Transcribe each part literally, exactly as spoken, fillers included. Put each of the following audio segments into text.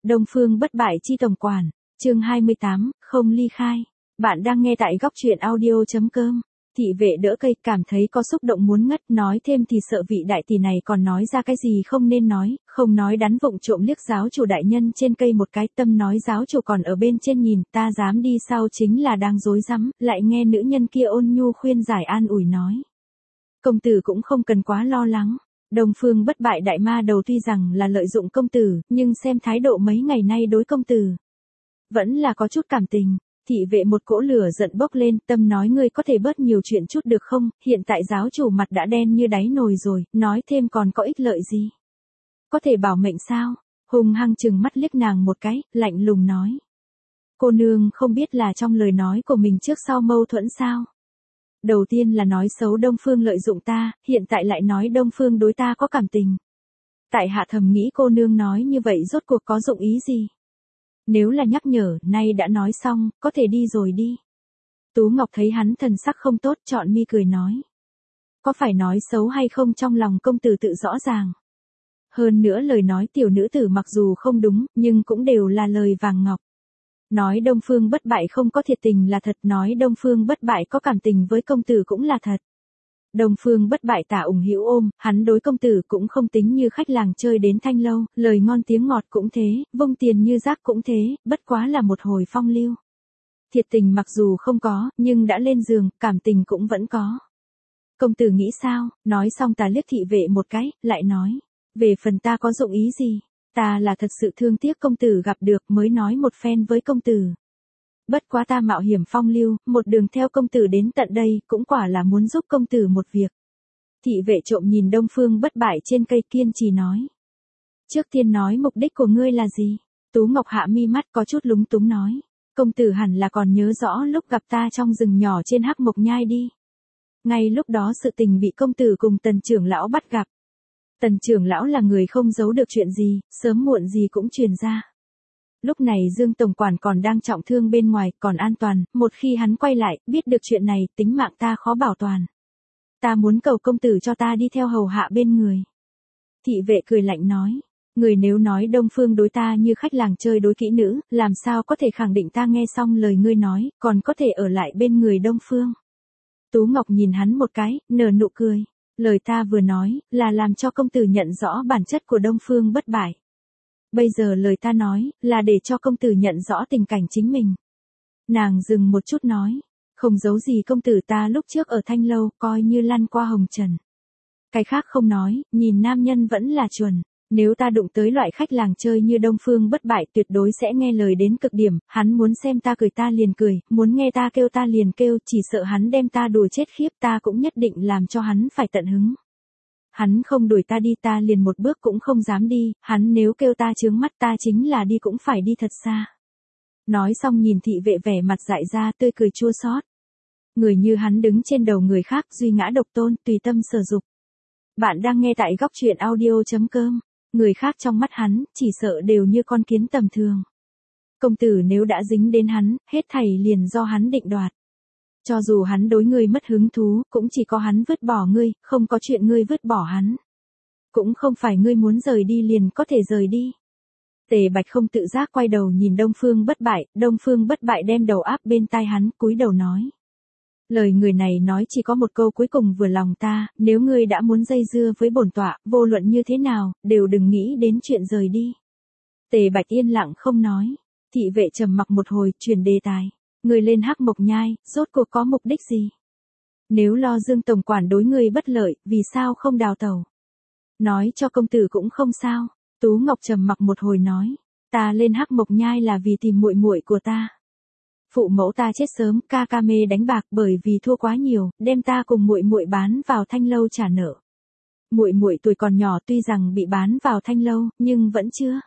Đông Phương bất bại chi tổng quản, chương hai mươi tám, không ly khai. Bạn đang nghe tại góc truyện audio chấm com. Thị vệ đỡ cây, cảm thấy có xúc động muốn ngất, nói thêm thì sợ vị đại tỷ này còn nói ra cái gì không nên nói, không nói đắn vụng trộm liếc giáo chủ đại nhân trên cây một cái, tâm nói giáo chủ còn ở bên trên nhìn, ta dám đi sau chính là đang dối rắm, lại nghe nữ nhân kia ôn nhu khuyên giải an ủi nói. Công tử cũng không cần quá lo lắng. Đông Phương bất bại đại ma đầu tuy rằng là lợi dụng công tử, nhưng xem thái độ mấy ngày nay đối công tử, vẫn là có chút cảm tình. Thị vệ một cỗ lửa giận bốc lên, tâm nói ngươi có thể bớt nhiều chuyện chút được không, hiện tại giáo chủ mặt đã đen như đáy nồi rồi, nói thêm còn có ích lợi gì. Có thể bảo mệnh sao? Hùng hăng chừng mắt liếc nàng một cái, lạnh lùng nói. Cô nương không biết là trong lời nói của mình trước sau mâu thuẫn sao? Đầu tiên là nói xấu Đông Phương lợi dụng ta, hiện tại lại nói Đông Phương đối ta có cảm tình. Tại hạ thầm nghĩ cô nương nói như vậy rốt cuộc có dụng ý gì? Nếu là nhắc nhở, nay đã nói xong, có thể đi rồi đi. Tú Ngọc thấy hắn thần sắc không tốt, trọn mi cười nói. Có phải nói xấu hay không trong lòng công tử tự rõ ràng. Hơn nữa lời nói tiểu nữ tử mặc dù không đúng, nhưng cũng đều là lời vàng ngọc. Nói Đông Phương bất bại không có thiệt tình là thật, nói Đông Phương bất bại có cảm tình với công tử cũng là thật. Đông Phương bất bại tả ủng hữu ôm, hắn đối công tử cũng không tính như khách làng chơi đến thanh lâu, lời ngon tiếng ngọt cũng thế, vung tiền như rác cũng thế, bất quá là một hồi phong lưu. Thiệt tình mặc dù không có, nhưng đã lên giường, cảm tình cũng vẫn có. Công tử nghĩ sao? Nói xong ta liếc thị vệ một cái, lại nói. Về phần ta có dụng ý gì? Ta là thật sự thương tiếc công tử gặp được mới nói một phen với công tử. Bất quá ta mạo hiểm phong lưu, một đường theo công tử đến tận đây, cũng quả là muốn giúp công tử một việc. Thị vệ trộm nhìn Đông Phương bất bại trên cây kiên trì nói. Trước tiên nói mục đích của ngươi là gì? Tú Ngọc hạ mi mắt có chút lúng túng nói. Công tử hẳn là còn nhớ rõ lúc gặp ta trong rừng nhỏ trên Hắc Mộc Nhai đi. Ngay lúc đó sự tình bị công tử cùng Tần trưởng lão bắt gặp. Tần trưởng lão là người không giấu được chuyện gì, sớm muộn gì cũng truyền ra. Lúc này Dương tổng quản còn đang trọng thương bên ngoài, còn an toàn, một khi hắn quay lại, biết được chuyện này, tính mạng ta khó bảo toàn. Ta muốn cầu công tử cho ta đi theo hầu hạ bên người. Thị vệ cười lạnh nói, người nếu nói Đông Phương đối ta như khách làng chơi đối kỹ nữ, làm sao có thể khẳng định ta nghe xong lời ngươi nói, còn có thể ở lại bên người Đông Phương. Tú Ngọc nhìn hắn một cái, nở nụ cười. Lời ta vừa nói, là làm cho công tử nhận rõ bản chất của Đông Phương bất bại. Bây giờ lời ta nói, là để cho công tử nhận rõ tình cảnh chính mình. Nàng dừng một chút nói, không giấu gì công tử ta lúc trước ở Thanh Lâu, coi như lăn qua hồng trần. Cái khác không nói, nhìn nam nhân vẫn là chuẩn. Nếu ta đụng tới loại khách làng chơi như Đông Phương bất bại tuyệt đối sẽ nghe lời đến cực điểm, hắn muốn xem ta cười ta liền cười, muốn nghe ta kêu ta liền kêu, chỉ sợ hắn đem ta đùa chết khiếp ta cũng nhất định làm cho hắn phải tận hứng. Hắn không đuổi ta đi ta liền một bước cũng không dám đi, hắn nếu kêu ta chướng mắt ta chính là đi cũng phải đi thật xa. Nói xong nhìn thị vệ vẻ mặt dại ra tươi cười chua xót. Người như hắn đứng trên đầu người khác duy ngã độc tôn, tùy tâm sở dục. Bạn đang nghe tại góc truyện audio chấm com. Người khác trong mắt hắn, chỉ sợ đều như con kiến tầm thường. Công tử nếu đã dính đến hắn, hết thảy liền do hắn định đoạt. Cho dù hắn đối ngươi mất hứng thú, cũng chỉ có hắn vứt bỏ ngươi, không có chuyện ngươi vứt bỏ hắn. Cũng không phải ngươi muốn rời đi liền có thể rời đi. Tề Bạch không tự giác quay đầu nhìn Đông Phương bất bại, Đông Phương bất bại đem đầu áp bên tai hắn, cúi đầu nói. Lời người này nói chỉ có một câu cuối cùng vừa lòng ta, nếu ngươi đã muốn dây dưa với bổn tọa, vô luận như thế nào, đều đừng nghĩ đến chuyện rời đi. Tề Bạch yên lặng không nói, thị vệ trầm mặc một hồi, chuyển đề tài. Ngươi lên Hắc Mộc Nhai, rốt cuộc có mục đích gì? Nếu lo Dương tổng quản đối ngươi bất lợi, vì sao không đào tẩu? Nói cho công tử cũng không sao. Tú Ngọc trầm mặc một hồi nói, ta lên Hắc Mộc Nhai là vì tìm muội muội của ta. Phụ mẫu ta chết sớm, ca ca mê đánh bạc bởi vì thua quá nhiều, đem ta cùng muội muội bán vào Thanh Lâu trả nợ. Muội muội tuổi còn nhỏ tuy rằng bị bán vào Thanh Lâu, nhưng vẫn chưa.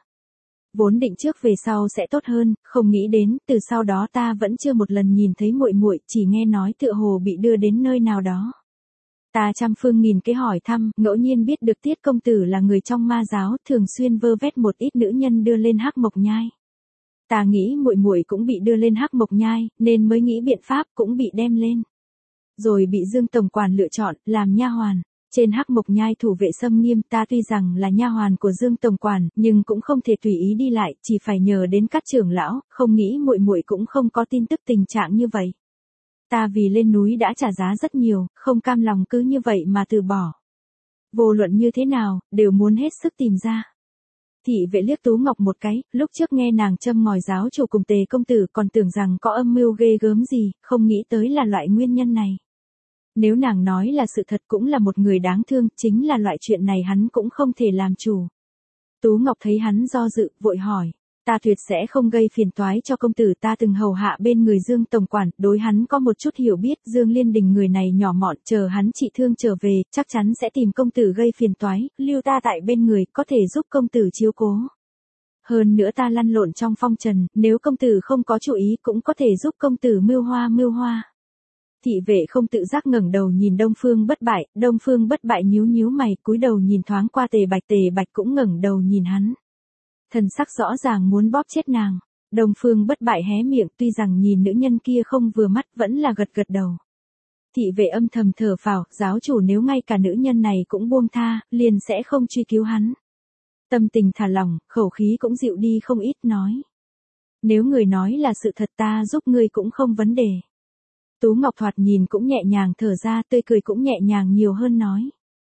Vốn định trước về sau sẽ tốt hơn, không nghĩ đến, từ sau đó ta vẫn chưa một lần nhìn thấy muội muội, chỉ nghe nói tựa hồ bị đưa đến nơi nào đó. Ta trăm phương nghìn kế hỏi thăm, ngẫu nhiên biết được Tiết công tử là người trong ma giáo, thường xuyên vơ vét một ít nữ nhân đưa lên Hắc Mộc Nhai. Ta nghĩ muội muội cũng bị đưa lên Hắc Mộc Nhai, nên mới nghĩ biện pháp cũng bị đem lên. Rồi bị Dương tổng quản lựa chọn, làm nha hoàn. Trên Hắc Mộc Nhai thủ vệ xâm nghiêm, ta tuy rằng là nha hoàn của Dương tổng quản, nhưng cũng không thể tùy ý đi lại, chỉ phải nhờ đến các trưởng lão, không nghĩ muội muội cũng không có tin tức tình trạng như vậy. Ta vì lên núi đã trả giá rất nhiều, không cam lòng cứ như vậy mà từ bỏ. Vô luận như thế nào, đều muốn hết sức tìm ra. Thị vệ liếc Tú Ngọc một cái, lúc trước nghe nàng châm ngòi giáo chủ cùng Tề công tử còn tưởng rằng có âm mưu ghê gớm gì, không nghĩ tới là loại nguyên nhân này. Nếu nàng nói là sự thật cũng là một người đáng thương, chính là loại chuyện này hắn cũng không thể làm chủ. Tú Ngọc thấy hắn do dự, vội hỏi, ta tuyệt sẽ không gây phiền toái cho công tử, ta từng hầu hạ bên người Dương tổng quản, đối hắn có một chút hiểu biết, Dương Liên Đình người này nhỏ mọn, chờ hắn trị thương trở về, chắc chắn sẽ tìm công tử gây phiền toái, lưu ta tại bên người, có thể giúp công tử chiếu cố. Hơn nữa ta lăn lộn trong phong trần, nếu công tử không có chú ý cũng có thể giúp công tử mưu hoa mưu hoa. Thị vệ không tự giác ngẩng đầu nhìn Đông Phương Bất Bại, Đông Phương Bất Bại nhíu nhíu mày, cúi đầu nhìn thoáng qua Tề Bạch, Tề Bạch cũng ngẩng đầu nhìn hắn. Thần sắc rõ ràng muốn bóp chết nàng. Đông Phương Bất Bại hé miệng, tuy rằng nhìn nữ nhân kia không vừa mắt, vẫn là gật gật đầu. Thị vệ âm thầm thở phào, giáo chủ nếu ngay cả nữ nhân này cũng buông tha, liền sẽ không truy cứu hắn. Tâm tình thả lỏng, khẩu khí cũng dịu đi không ít, nói. Nếu người nói là sự thật ta giúp ngươi cũng không vấn đề. Tú Ngọc thoạt nhìn cũng nhẹ nhàng thở ra, tươi cười cũng nhẹ nhàng nhiều hơn, nói.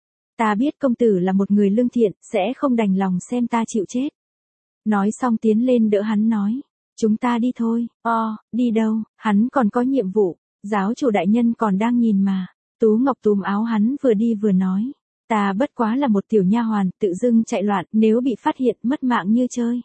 Ta biết công tử là một người lương thiện, sẽ không đành lòng xem ta chịu chết. Nói xong tiến lên đỡ hắn nói. Chúng ta đi thôi. O, đi đâu, hắn còn có nhiệm vụ. Giáo chủ đại nhân còn đang nhìn mà. Tú Ngọc túm áo hắn vừa đi vừa nói. Ta bất quá là một tiểu nha hoàn, tự dưng chạy loạn, nếu bị phát hiện mất mạng như chơi.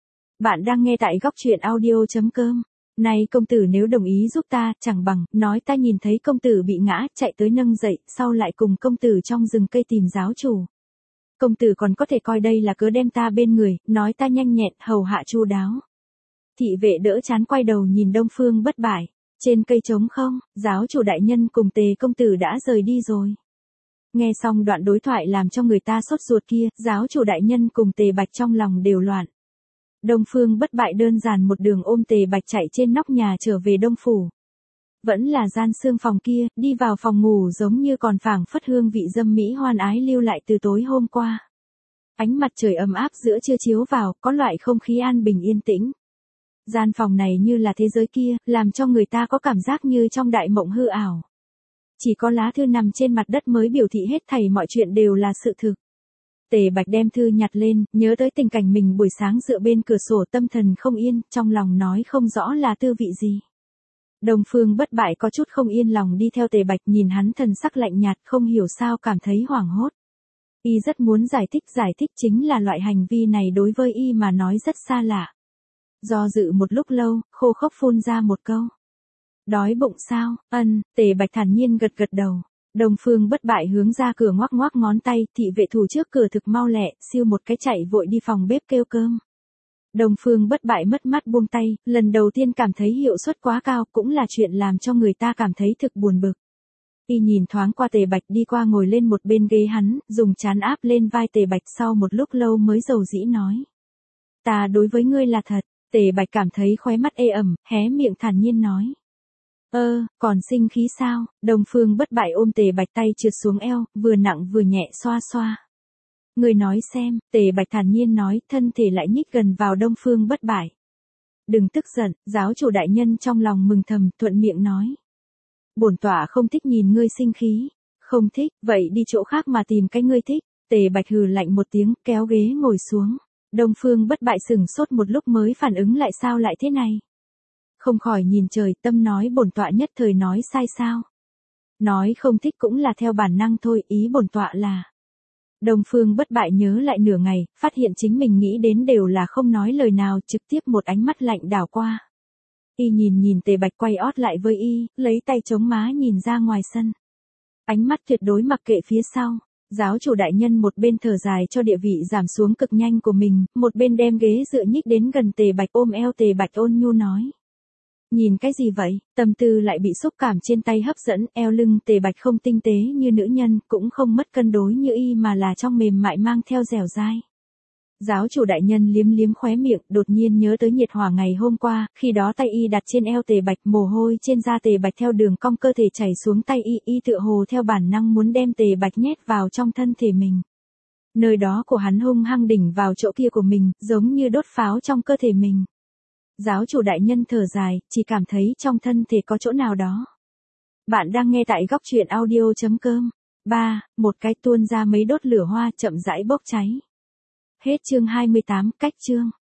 Bạn đang nghe tại góc truyện audio chấm com. Này công tử nếu đồng ý giúp ta, chẳng bằng, nói ta nhìn thấy công tử bị ngã, chạy tới nâng dậy, sau lại cùng công tử trong rừng cây tìm giáo chủ. Công tử còn có thể coi đây là cớ đem ta bên người, nói ta nhanh nhẹn, hầu hạ chu đáo. Thị vệ đỡ chán quay đầu nhìn Đông Phương Bất Bại. Trên cây trống không, giáo chủ đại nhân cùng Tề công tử đã rời đi rồi. Nghe xong đoạn đối thoại làm cho người ta sốt ruột kia, giáo chủ đại nhân cùng Tề Bạch trong lòng đều loạn. Đông Phương Bất Bại đơn giản một đường ôm Tề Bạch chạy trên nóc nhà trở về Đông phủ. Vẫn là gian xương phòng kia, đi vào phòng ngủ giống như còn phảng phất hương vị dâm mỹ hoan ái lưu lại từ tối hôm qua. Ánh mặt trời ấm áp giữa trưa chiếu vào, có loại không khí an bình yên tĩnh. Gian phòng này như là thế giới kia, làm cho người ta có cảm giác như trong đại mộng hư ảo. Chỉ có lá thư nằm trên mặt đất mới biểu thị hết thảy mọi chuyện đều là sự thực. Tề Bạch đem thư nhặt lên, nhớ tới tình cảnh mình buổi sáng dựa bên cửa sổ, tâm thần không yên, trong lòng nói không rõ là tư vị gì. Đông Phương Bất Bại có chút không yên lòng đi theo Tề Bạch, nhìn hắn thần sắc lạnh nhạt, không hiểu sao cảm thấy hoảng hốt. Y rất muốn giải thích, giải thích chính là loại hành vi này đối với Y mà nói rất xa lạ. Do dự một lúc lâu, khô khốc phun ra một câu. Đói bụng sao? Ân, Tề Bạch thản nhiên gật gật đầu. Đông Phương Bất Bại hướng ra cửa ngoắc ngoắc ngón tay, thị vệ thủ trước cửa thực mau lẹ, siêu một cái chạy vội đi phòng bếp kêu cơm. Đông Phương Bất Bại mất mắt buông tay, lần đầu tiên cảm thấy hiệu suất quá cao, cũng là chuyện làm cho người ta cảm thấy thực buồn bực. Y nhìn thoáng qua Tề Bạch đi qua ngồi lên một bên ghế hắn, dùng trán áp lên vai Tề Bạch, sau một lúc lâu mới dầu dĩ nói. Ta đối với ngươi là thật. Tề Bạch cảm thấy khóe mắt ê ẩm, hé miệng thản nhiên nói. Ơ, còn sinh khí sao? Đông Phương Bất Bại ôm Tề Bạch tay trượt xuống eo, vừa nặng vừa nhẹ xoa xoa. Người nói xem, Tề Bạch thản nhiên nói, thân thể lại nhích gần vào Đông Phương Bất Bại. Đừng tức giận, giáo chủ đại nhân trong lòng mừng thầm, thuận miệng nói. Bổn tọa không thích nhìn ngươi sinh khí. Không thích, vậy đi chỗ khác mà tìm cái ngươi thích. Tề Bạch hừ lạnh một tiếng, kéo ghế ngồi xuống. Đông Phương Bất Bại sừng sốt một lúc mới phản ứng lại, sao lại thế này. Không khỏi nhìn trời, tâm nói bổn tọa nhất thời nói sai sao. Nói không thích cũng là theo bản năng thôi, ý bổn tọa là. Đông Phương Bất Bại nhớ lại nửa ngày, phát hiện chính mình nghĩ đến đều là không nói lời nào, trực tiếp một ánh mắt lạnh đảo qua. Y nhìn nhìn Tề Bạch quay ót lại với Y, lấy tay chống má nhìn ra ngoài sân. Ánh mắt tuyệt đối mặc kệ phía sau. Giáo chủ đại nhân một bên thở dài cho địa vị giảm xuống cực nhanh của mình, một bên đem ghế dựa nhích đến gần Tề Bạch, ôm eo Tề Bạch ôn nhu nói. Nhìn cái gì vậy? Tâm tư lại bị xúc cảm trên tay hấp dẫn, eo lưng Tề Bạch không tinh tế như nữ nhân, cũng không mất cân đối như Y mà là trong mềm mại mang theo dẻo dai. Giáo chủ đại nhân liếm liếm khóe miệng, đột nhiên nhớ tới nhiệt hỏa ngày hôm qua, khi đó tay y đặt trên eo Tề Bạch, mồ hôi trên da Tề Bạch theo đường cong cơ thể chảy xuống tay y, y tựa hồ theo bản năng muốn đem Tề Bạch nhét vào trong thân thể mình. Nơi đó của hắn hung hăng đỉnh vào chỗ kia của mình, giống như đốt pháo trong cơ thể mình. Giáo chủ đại nhân thở dài, chỉ cảm thấy trong thân thể có chỗ nào đó. Bạn đang nghe tại góc truyện audio.com. ba. Một cái tuôn ra mấy đốt lửa hoa chậm rãi bốc cháy. Hết chương hai mươi tám, cách chương.